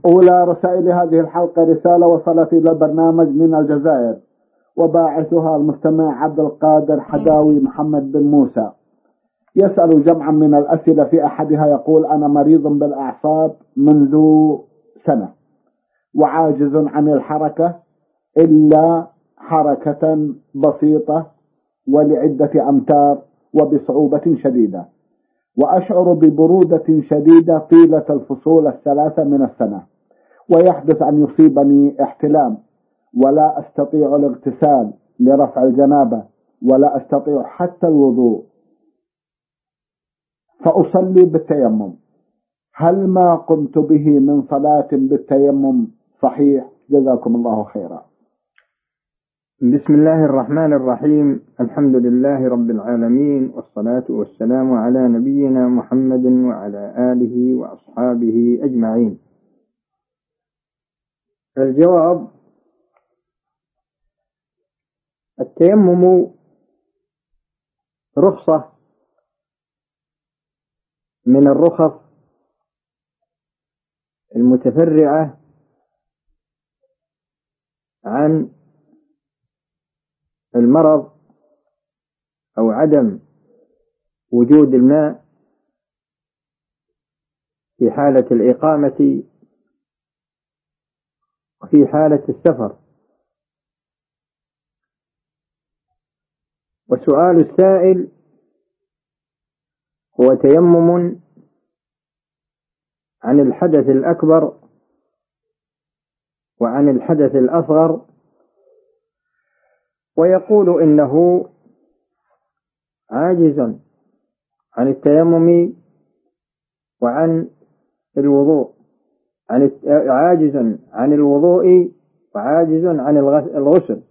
أولى رسائل هذه الحلقة رسالة وصلت إلى البرنامج من الجزائر، وباعثها المستمع عبد القادر حداوي محمد بن موسى. يسأل جمعا من الأسئلة، في أحدها يقول: أنا مريض بالأعصاب منذ سنة، وعاجز عن الحركة إلا حركة بسيطة ولعدة أمتار وبصعوبة شديدة، وأشعر ببرودة شديدة طيلة الفصول الثلاثة من السنة، ويحدث أن يصيبني احتلام، ولا أستطيع الاغتسال لرفع الجنابة، ولا أستطيع حتى الوضوء، فأصلي بالتيمم. هل ما قمت به من صلاة بالتيمم صحيح؟ جزاكم الله خيرا. بسم الله الرحمن الرحيم. الحمد لله رب العالمين، والصلاة والسلام على نبينا محمد وعلى آله وأصحابه أجمعين. الجواب: التيمم رخصة من الرخص المتفرعة عن المرض أو عدم وجود الماء في حالة الإقامة وفي حالة السفر. وسؤال السائل هو تيمم عن الحدث الأكبر وعن الحدث الأصغر، ويقول إنه عاجز عن التيمم وعن الوضوء، عاجز عن الوضوء وعاجز عن الغسل.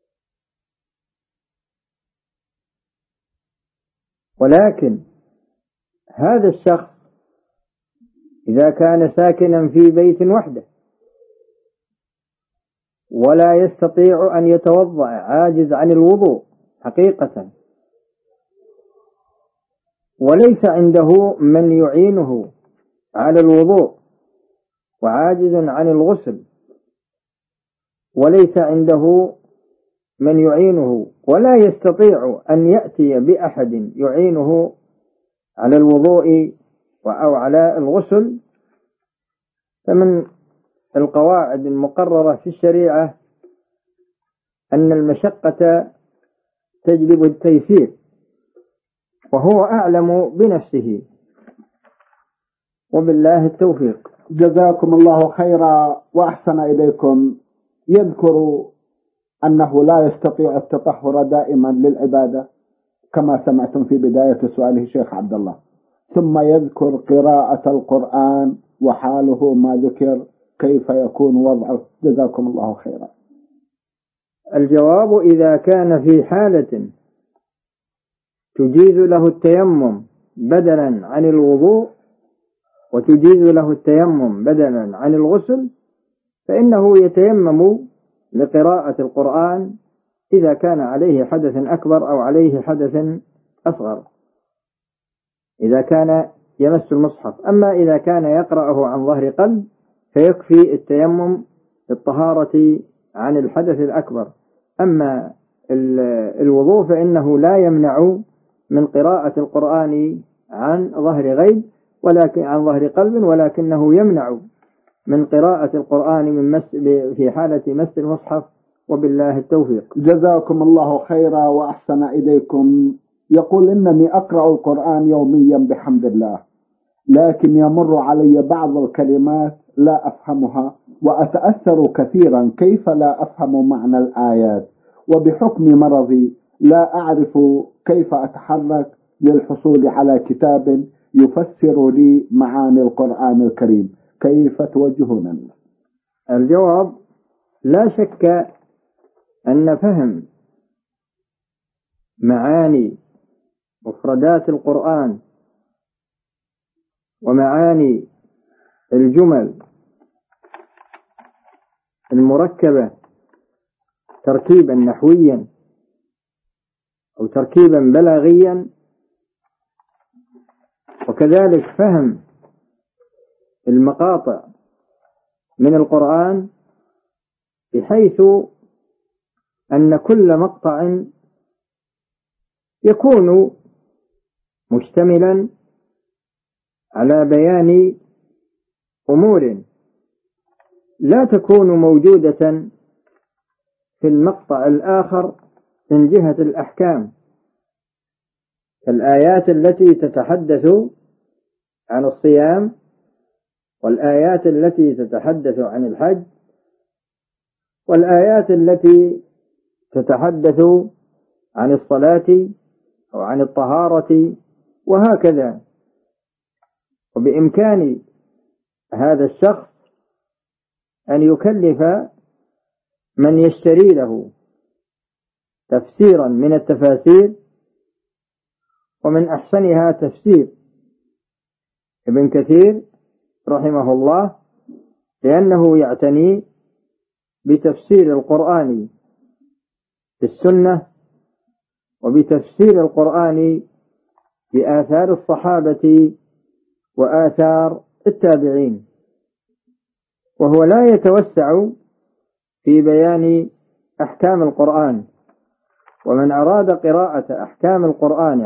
ولكن هذا الشخص إذا كان ساكنا في بيت وحده ولا يستطيع أن يتوضأ، عاجز عن الوضوء حقيقة، وليس عنده من يعينه على الوضوء، وعاجز عن الغسل وليس عنده من يعينه، ولا يستطيع أن يأتي بأحد يعينه على الوضوء أو على الغسل، فمن القواعد المقررة في الشريعة أن المشقة تجلب التيسير، وهو أعلم بنفسه، وبالله التوفيق. جزاكم الله خيرا وأحسن إليكم. يذكر أنه لا يستطيع التطهر دائما للعبادة كما سمعتم في بداية سؤاله شيخ عبد الله، ثم يذكر قراءة القرآن وحاله ما ذكر، كيف يكون وضعه؟ جزاكم الله خيرا. الجواب: إذا كان في حالة تجيز له التيمم بدلا عن الوضوء وتجيز له التيمم بدلا عن الغسل، فإنه يتيمم لقراءة القرآن إذا كان عليه حدث أكبر أو عليه حدث أصغر، إذا كان يمس المصحف. أما إذا كان يقرأه عن ظهر قلب فيكفي التيمم للطهارة عن الحدث الأكبر. أما الوضوء فإنه لا يمنع من قراءة القرآن عن ظهر غيب ولكن عن ظهر قلب، ولكنه يمنع من قراءة القرآن من في حالة مس المصحف، وبالله التوفيق. جزاكم الله خيرا وأحسن إليكم. يقول: إنني أقرأ القرآن يوميا بحمد الله، لكن يمر علي بعض الكلمات لا أفهمها وأتأثر كثيرا، كيف لا أفهم معنى الآيات؟ وبحكم مرضي لا أعرف كيف أتحرك للحصول على كتاب يفسر لي معاني القرآن الكريم، كيف توجهونني؟ الجواب: لا شك أن فهم معاني مفردات القرآن ومعاني الجمل المركبة تركيبا نحويا أو تركيبا بلاغيا، وكذلك فهم المقاطع من القرآن، بحيث أن كل مقطع يكون مشتملا على بيان أمور لا تكون موجودة في المقطع الآخر من جهة الأحكام، الآيات التي تتحدث عن الصيام، والآيات التي تتحدث عن الحج، والآيات التي تتحدث عن الصلاة أو عن الطهارة، وهكذا. وبإمكان هذا الشخص أن يكلف من يشتري له تفسيرا من التفاسير، ومن أحسنها تفسير ابن كثير رحمه الله، لأنه يعتني بتفسير القرآن بالسنة، وبتفسير القرآن بآثار الصحابة وآثار التابعين، وهو لا يتوسع في بيان أحكام القرآن. ومن أراد قراءة أحكام القرآن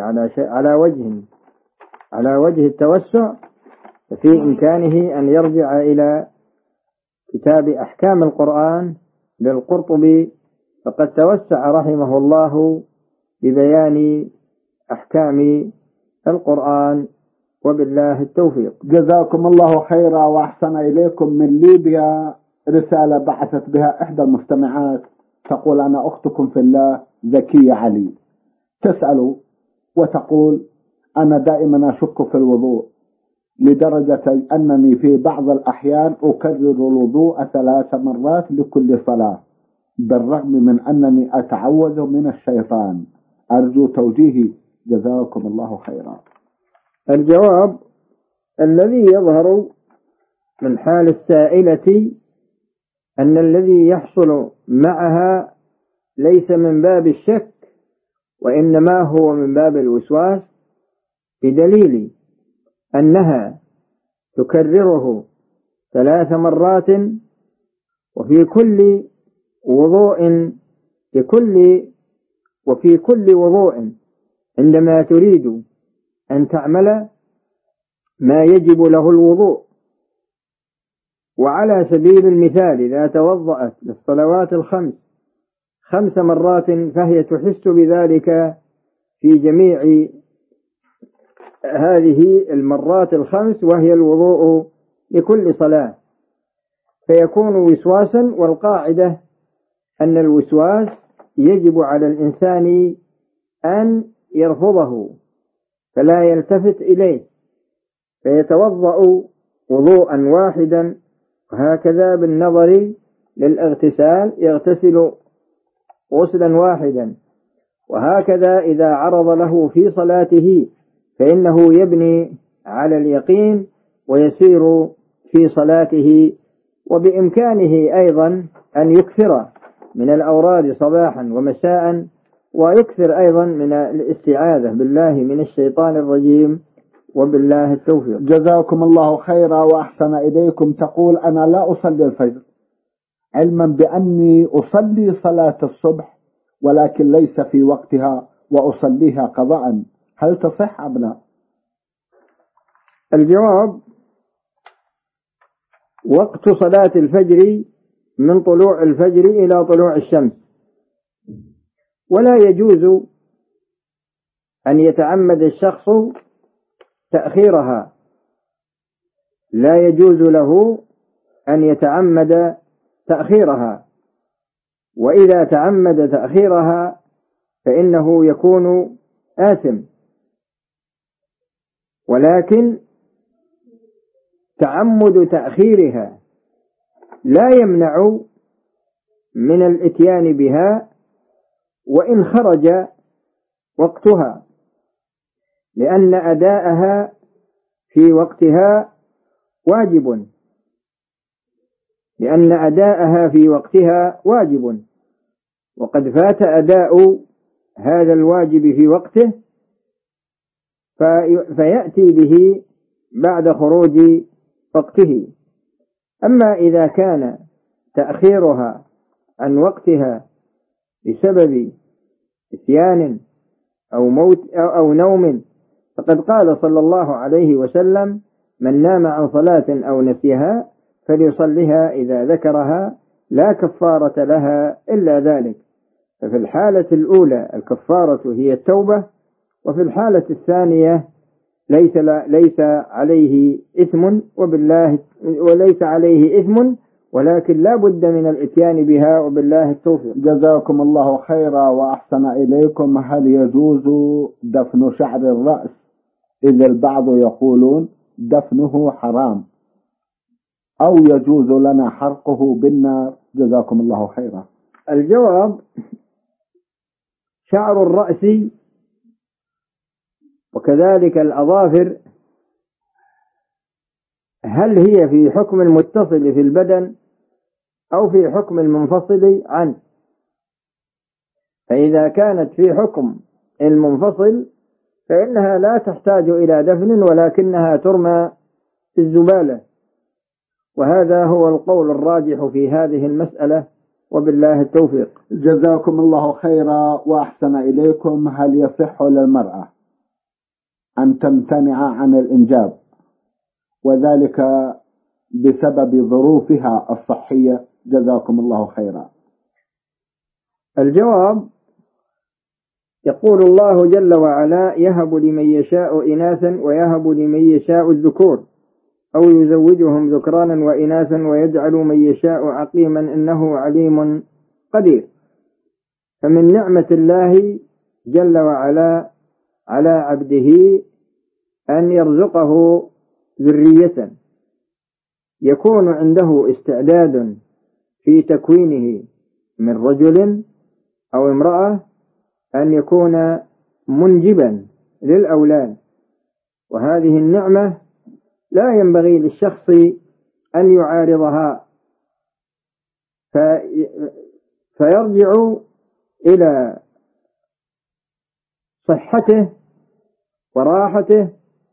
على وجه التوسع، ففي إمكانه أن يرجع إلى كتاب أحكام القرآن للقرطبي، فقد توسع رحمه الله ببيان أحكام القرآن، وبالله التوفيق. جزاكم الله خيرا وأحسن إليكم. من ليبيا رسالة بعثت بها إحدى المستمعات، تقول: أنا أختكم في الله زكية علي، تسأل وتقول: أنا دائما أشك في الوضوء لدرجة أنني في بعض الأحيان أكرر الوضوء 3 مرات لكل صلاة، بالرغم من أنني أتعوذ من الشيطان، أرجو توجيهي، جزاكم الله خيرا. الجواب: الذي يظهر من حال السائلة أن الذي يحصل معها ليس من باب الشك، وإنما هو من باب الوسواس، بدليل أنها تكرره 3 مرات، وفي كل وضوء عندما تريد أن تعمل ما يجب له الوضوء. وعلى سبيل المثال، إذا توضأت للصلوات الخمس 5 مرات، فهي تحس بذلك في جميع هذه المرات ال5، وهي الوضوء لكل صلاة، فيكون وسواسا. والقاعدة أن الوسواس يجب على الإنسان أن يرفضه فلا يلتفت إليه، فيتوضأ وضوءا واحدا، وهكذا بالنظر للاغتسال يغتسل غسلا واحدا، وهكذا إذا عرض له في صلاته فإنه يبني على اليقين ويسير في صلاته. وبإمكانه أيضا أن يكثر من الأوراد صباحا ومساء، ويكثر أيضا من الاستعاذة بالله من الشيطان الرجيم، وبالله التوفيق. جزاكم الله خيرا وأحسن إليكم. تقول: أنا لا أصلي الفجر، علما بأني أصلي صلاة الصبح ولكن ليس في وقتها وأصليها قضاء، هل تصح أم لا؟ الجواب: وقت صلاة الفجر من طلوع الفجر إلى طلوع الشمس، ولا يجوز أن يتعمد الشخص تأخيرها، لا يجوز له أن يتعمد تأخيرها، وإذا تعمد تأخيرها فإنه يكون آثم. ولكن تعمد تأخيرها لا يمنع من الإتيان بها وإن خرج وقتها، لأن أداءها في وقتها واجب، وقد فات أداء هذا الواجب في وقته، فيأتي به بعد خروج وقته. أما إذا كان تأخيرها عن وقتها بسبب نسيان أو موت أو نوم، فقد قال صلى الله عليه وسلم: من نام عن صلاة أو نسيها فليصلها إذا ذكرها لا كفارة لها إلا ذلك. ففي الحالة الأولى الكفارة هي التوبة، وفي الحالة الثانية ليس عليه إثم وليس عليه إثم، ولكن لا بد من الإتيان بها، وبالله التوفيق. جزاكم الله خيرا وأحسن إليكم. هل يجوز دفن شعر الرأس؟ إذ البعض يقولون دفنه حرام، أو يجوز لنا حرقه بالنار؟ جزاكم الله خيرا. الجواب: شعر الرأس وكذلك الأظافر هل هي في حكم المتصل في البدن أو في حكم المنفصل عنه؟ فإذا كانت في حكم المنفصل فإنها لا تحتاج إلى دفن، ولكنها ترمى في الزبالة، وهذا هو القول الراجح في هذه المسألة، وبالله التوفيق. جزاكم الله خيرا وأحسن إليكم. هل يصح للمرأة أن تمتنع عن الإنجاب وذلك بسبب ظروفها الصحية؟ جزاكم الله خيرا. الجواب: يقول الله جل وعلا: يهب لمن يشاء إناثا ويهب لمن يشاء الذكور أو يزوجهم ذكرانا وإناثا ويجعل من يشاء عقيما إنه عليم قدير. فمن نعمة الله جل وعلا على عبده أن يرزقه ذرية يكون عنده استعداد في تكوينه من رجل أو امرأة أن يكون منجبا للأولاد، وهذه النعمة لا ينبغي للشخص أن يعارضها، فيرجع إلى صحته وراحته،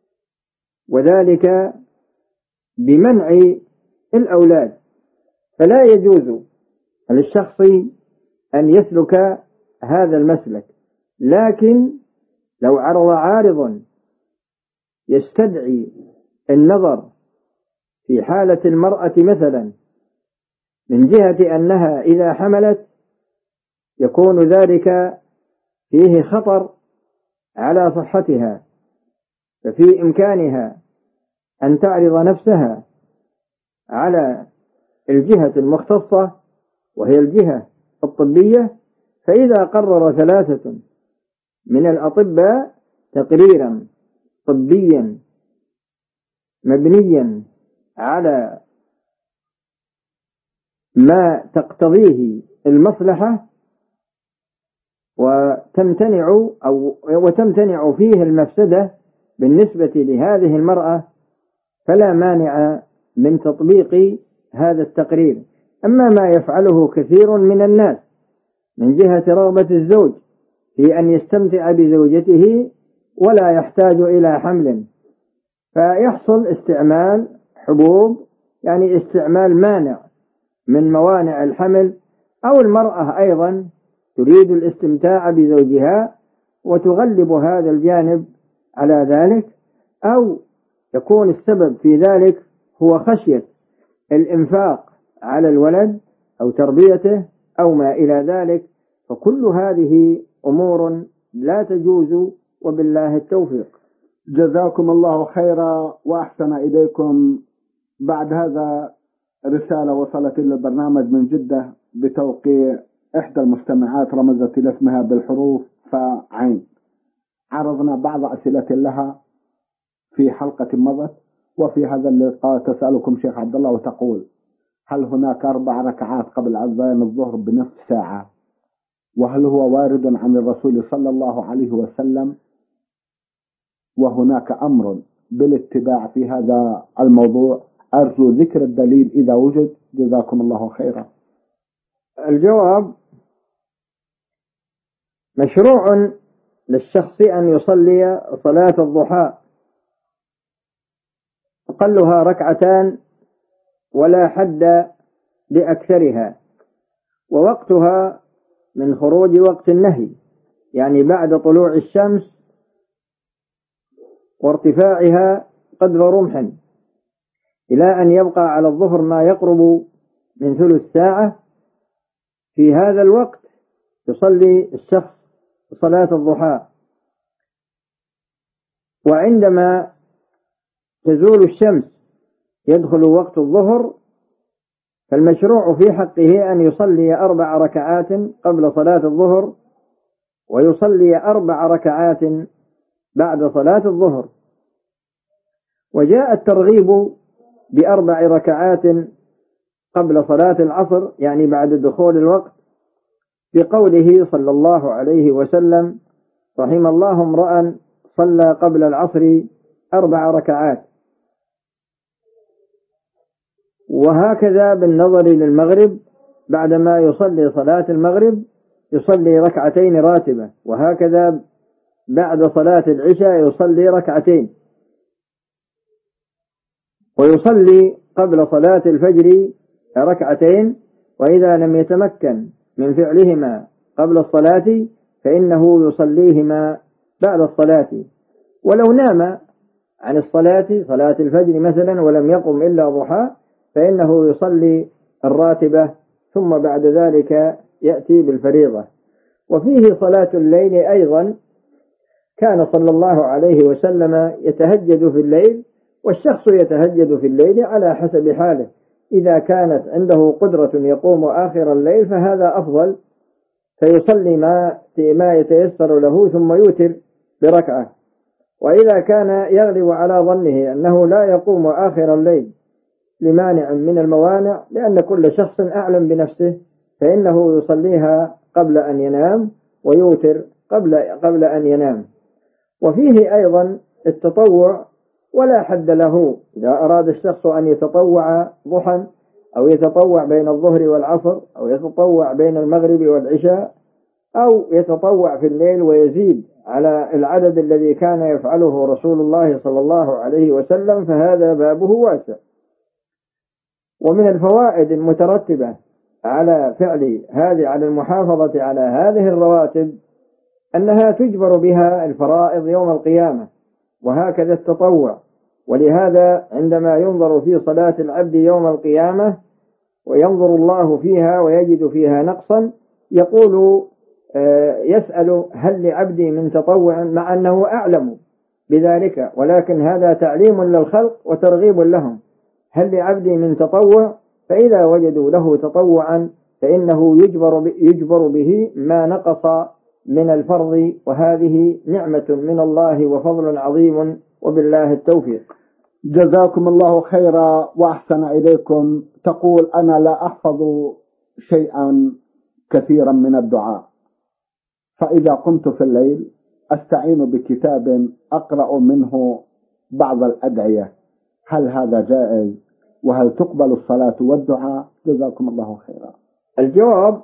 وذلك بمنع الأولاد. فلا يجوز للشخص أن يسلك هذا المسلك، لكن لو عرض عارض يستدعي النظر في حالة المرأة مثلا من جهة أنها إذا حملت يكون ذلك فيه خطر على صحتها، ففي إمكانها أن تعرض نفسها على الجهة المختصة وهي الجهة الطبية، فإذا قرر 3 من الأطباء تقريرا طبيا مبنيا على ما تقتضيه المصلحة وتمتنع فيه المفسدة بالنسبة لهذه المرأة، فلا مانع من تطبيق هذا التقرير. أما ما يفعله كثير من الناس من جهة رغبة الزوج في أن يستمتع بزوجته ولا يحتاج إلى حمل، فيحصل استعمال حبوب، يعني استعمال مانع من موانع الحمل، أو المرأة أيضا تريد الاستمتاع بزوجها وتغلب هذا الجانب على ذلك، أو يكون السبب في ذلك هو خشية الإنفاق على الولد أو تربيته أو ما إلى ذلك. فكل هذه أمور لا تجوز، وبالله التوفيق. جزاكم الله خيرا وأحسن إليكم. بعد هذا رسالة وصلت إلى البرنامج من جدة بتوقيع إحدى المستمعات رمزت إلى اسمها بالحروف فعين. عرضنا بعض أسئلة لها في حلقة مضت، وفي هذا اللقاء تسألكم شيخ عبد الله وتقول: هل هناك 4 ركعات قبل أذان الظهر بنصف ساعة؟ وهل هو وارد عن الرسول صلى الله عليه وسلم؟ وهناك أمر بالاتباع في هذا الموضوع، أرجو ذكر الدليل إذا وجد. جزاكم الله خيرا. الجواب: مشروع للشخص أن يصلي صلاة الضحى أقلها 2 ولا حد لأكثرها، ووقتها من خروج وقت النهي، يعني بعد طلوع الشمس وارتفاعها قدر رمح إلى أن يبقى على الظهر ما يقرب من ثلث ساعة. في هذا الوقت يصلي الشخص صلاة الضحى. وعندما تزول الشمس يدخل وقت الظهر، فالمشروع في حقه أن يصلي 4 ركعات قبل صلاة الظهر، ويصلي 4 ركعات بعد صلاة الظهر. وجاء الترغيب ب4 ركعات قبل صلاة العصر، يعني بعد دخول الوقت، بقوله صلى الله عليه وسلم: رحم الله امرأ صلى قبل العصر 4 ركعات. وهكذا بالنظر للمغرب، بعدما يصلي صلاة المغرب يصلي 2 ركعات راتبة، وهكذا بعد صلاة العشاء يصلي 2 ركعات، ويصلي قبل صلاة الفجر 2 ركعات، وإذا لم يتمكن من فعلهما قبل الصلاة فإنه يصليهما بعد الصلاة. ولو نام عن الصلاة، صلاة الفجر مثلا، ولم يقم إلا ضحى، فإنه يصلي الراتبة ثم بعد ذلك يأتي بالفريضة. وفيه صلاة الليل أيضا، كان صلى الله عليه وسلم يتهجد في الليل، والشخص يتهجد في الليل على حسب حاله. إذا كانت عنده قدرة يقوم آخر الليل فهذا أفضل، فيصلي ما يتيسر له ثم يوتر بركعة. وإذا كان يغلب على ظنه أنه لا يقوم آخر الليل لمانع من الموانع، لأن كل شخص أعلم بنفسه، فإنه يصليها قبل أن ينام ويوتر قبل أن ينام. وفيه أيضا التطوع ولا حد له. إذا أراد الشخص أن يتطوع ضحى، أو يتطوع بين الظهر والعصر، أو يتطوع بين المغرب والعشاء، أو يتطوع في الليل ويزيد على العدد الذي كان يفعله رسول الله صلى الله عليه وسلم، فهذا بابه واسع. ومن الفوائد المترتبة على على المحافظة على هذه الرواتب أنها تجبر بها الفرائض يوم القيامة، وهكذا التطوع. ولهذا عندما ينظر في صلاة العبد يوم القيامة وينظر الله فيها ويجد فيها نقصا، يسأل: هل لعبدي من تطوع؟ مع أنه أعلم بذلك، ولكن هذا تعليم للخلق وترغيب لهم. هل لعبدي من تطوع؟ فإذا وجدوا له تطوعا فإنه يجبر به ما نقص من الفرض، وهذه نعمة من الله وفضل عظيم، وبالله التوفيق. جزاكم الله خيرا وأحسن إليكم. تقول: أنا لا أحفظ شيئا كثيرا من الدعاء، فإذا قمت في الليل أستعين بكتاب أقرأ منه بعض الأدعية، هل هذا جائز؟ وهل تقبل الصلاة والدعاء؟ جزاكم الله خيرا. الجواب: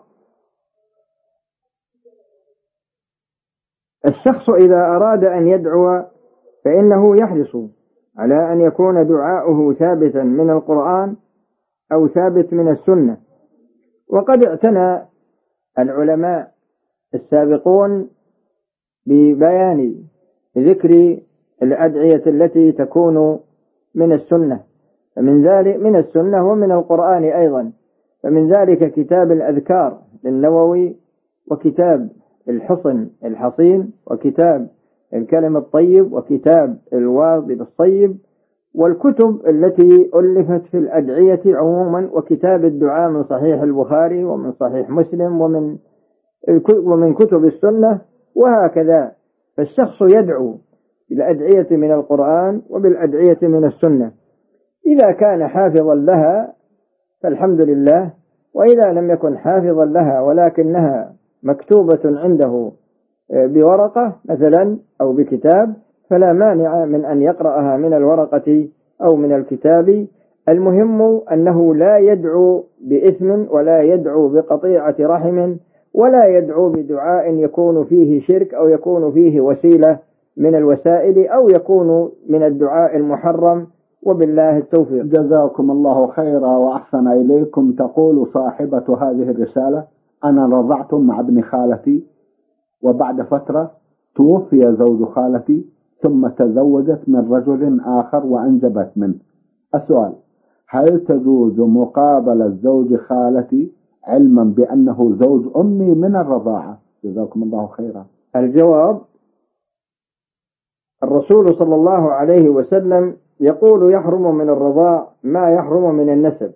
الشخص إذا أراد أن يدعو فإنه يحرص على أن يكون دعاؤه ثابتا من القرآن أو ثابت من السنة. وقد اعتنى العلماء السابقون ببيان ذكر الأدعية التي تكون من السنة، من السنة ومن القرآن أيضا. فمن ذلك كتاب الأذكار للنووي، وكتاب الحصن الحصين، وكتاب الكلم الطيب، وكتاب الوابل الصيب، والكتب التي ألفت في الأدعية عموما، وكتاب الدعاء من صحيح البخاري ومن صحيح مسلم ومن كتب السنة، وهكذا. فالشخص يدعو بالأدعية من القرآن وبالأدعية من السنة. إذا كان حافظا لها فالحمد لله، وإذا لم يكن حافظا لها ولكنها مكتوبة عنده بورقة مثلا أو بكتاب، فلا مانع من أن يقرأها من الورقة أو من الكتاب. المهم أنه لا يدعو بإثم، ولا يدعو بقطيعة رحم، ولا يدعو بدعاء يكون فيه شرك، أو يكون فيه وسيلة من الوسائل، أو يكون من الدعاء المحرم، وبالله التوفيق. جزاكم الله خيرا وأحسن إليكم. تقول صاحبة هذه الرسالة: أنا رضعت مع ابن خالتي، وبعد فترة توفي زوج خالتي، ثم تزوجت من رجل آخر وأنجبت منه. السؤال: هل تجوز مقابلة زوج خالتي علما بأنه زوج أمي من الرضاعة؟ جزاكم الله خيرا. الجواب: الرسول صلى الله عليه وسلم يقول: يحرم من الرضاع ما يحرم من النسب.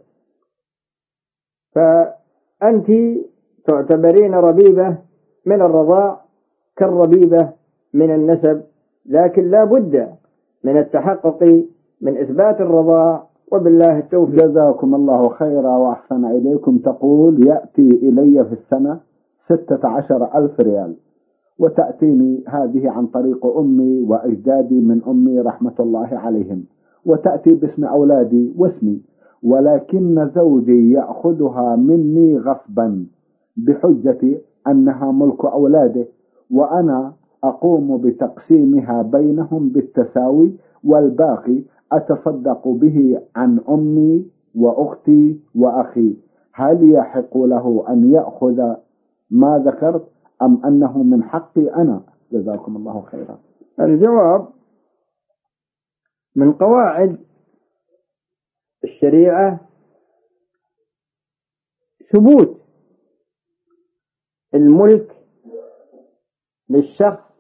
فأنت تعتبرين ربيبة من الرضاع كالربيبة من النسب، لكن لا بد من التحقق من إثبات الرضاع، وبالله التوفيق. جزاكم الله خيرا وأحسن إليكم. تقول: يأتي إلي في السنة 16,000 ريال، وتأتيني هذه عن طريق أمي وأجدادي من أمي رحمة الله عليهم، وتأتي باسم أولادي واسمي، ولكن زوجي يأخذها مني غصبا بحجة أنها ملك أولاده، وأنا أقوم بتقسيمها بينهم بالتساوي، والباقي أتصدق به عن أمي وأختي وأخي. هل يحق له أن يأخذ ما ذكرت أم أنه من حقي أنا؟ جزاكم الله خيرا. الجواب: من قواعد الشريعة ثبوت الملك للشخص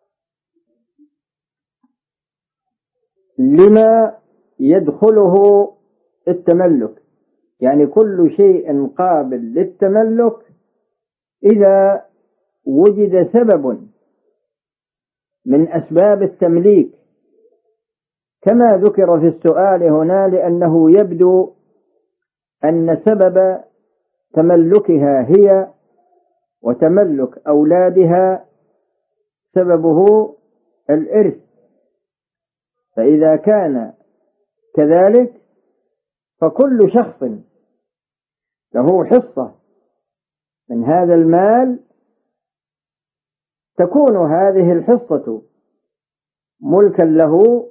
لما يدخله التملك، يعني كل شيء قابل للتملك إذا وجد سبب من أسباب التمليك، كما ذكر في السؤال هنا، لأنه يبدو أن سبب تملكها هي وتملك أولادها سببه الإرث. فإذا كان كذلك فكل شخص له حصة من هذا المال تكون هذه الحصة ملكا له،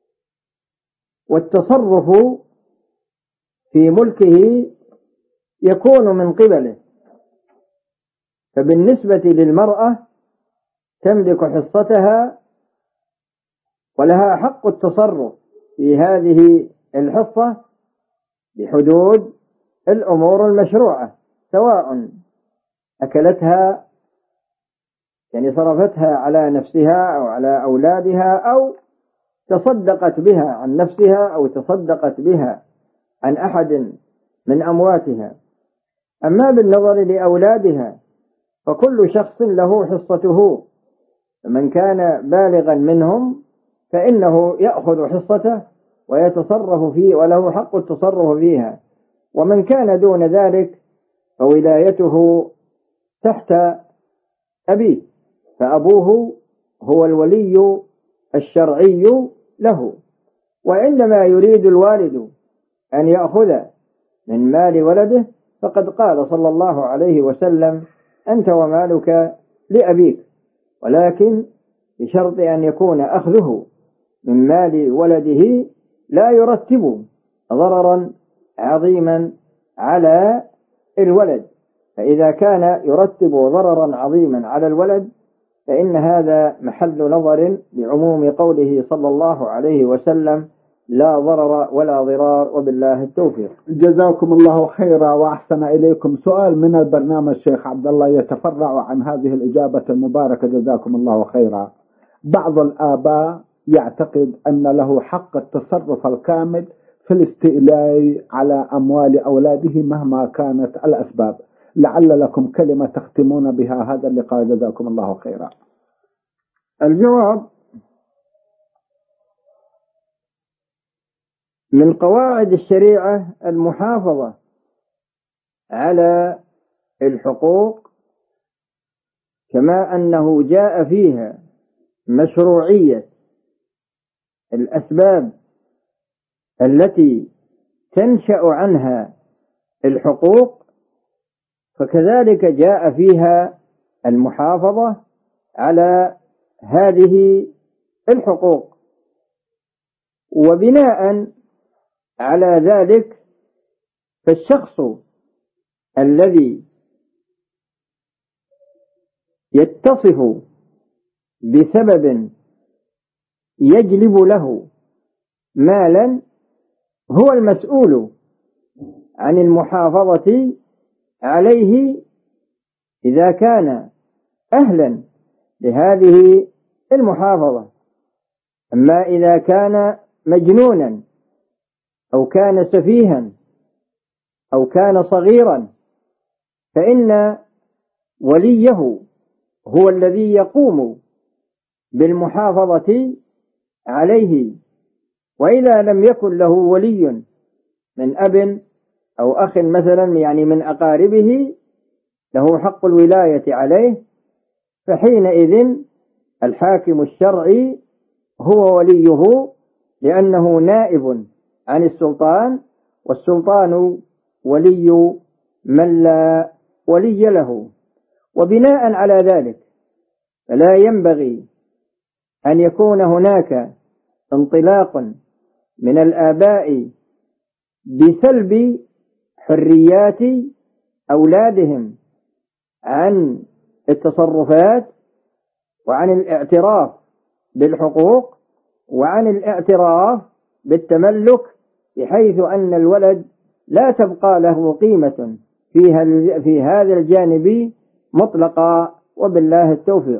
والتصرف في ملكه يكون من قبله. فبالنسبة للمرأة تملك حصتها ولها حق التصرف في هذه الحصة بحدود الأمور المشروعة، سواء أكلتها يعني صرفتها على نفسها أو على أولادها، أو تصدقت بها عن نفسها، أو تصدقت بها عن أحد من أمواتها. أما بالنظر لأولادها فكل شخص له حصته، فمن كان بالغا منهم فإنه يأخذ حصته ويتصرف فيه وله حق التصرف فيها، ومن كان دون ذلك فولايته تحت أبيه، فأبوه هو الولي الشرعي له. وعندما يريد الوالد أن يأخذ من مال ولده فقد قال صلى الله عليه وسلم: أنت ومالك لأبيك، ولكن بشرط أن يكون أخذه من مال ولده لا يرتب ضررا عظيما على الولد. فإذا كان يرتب ضررا عظيما على الولد فإن هذا محل نظر لعموم قوله صلى الله عليه وسلم: لا ضرر ولا ضرار، وبالله التوفيق. جزاكم الله خيرا وأحسن إليكم. سؤال من البرنامج شيخ عبد الله يتفرع عن هذه الإجابة المباركة، جزاكم الله خيرا. بعض الآباء يعتقد أن له حق التصرف الكامل في الاستيلاء على أموال أولاده مهما كانت الأسباب. لعل لكم كلمة تختمون بها هذا اللقاء، جزاكم الله خيرا. الجواب: من قواعد الشريعة المحافظة على الحقوق، كما أنه جاء فيها مشروعية الأسباب التي تنشأ عنها الحقوق، فكذلك جاء فيها المحافظة على هذه الحقوق. وبناء على ذلك فالشخص الذي يتصف بسبب يجلب له مالا هو المسؤول عن المحافظة عليه إذا كان أهلا لهذه المحافظة. أما إذا كان مجنونا أو كان سفيها أو كان صغيرا فإن وليه هو الذي يقوم بالمحافظة عليه. وإذا لم يكن له ولي من أب أو أخ مثلا يعني من أقاربه له حق الولاية عليه، فحينئذ الحاكم الشرعي هو وليه، لأنه نائب عن السلطان، والسلطان ولي من لا ولي له. وبناء على ذلك فلا ينبغي أن يكون هناك انطلاق من الآباء بسلب حريات أولادهم عن التصرفات وعن الاعتراف بالحقوق وعن الاعتراف بالتملك، بحيث أن الولد لا تبقى له قيمة في هذا الجانب مطلقا. وبالله التوفيق.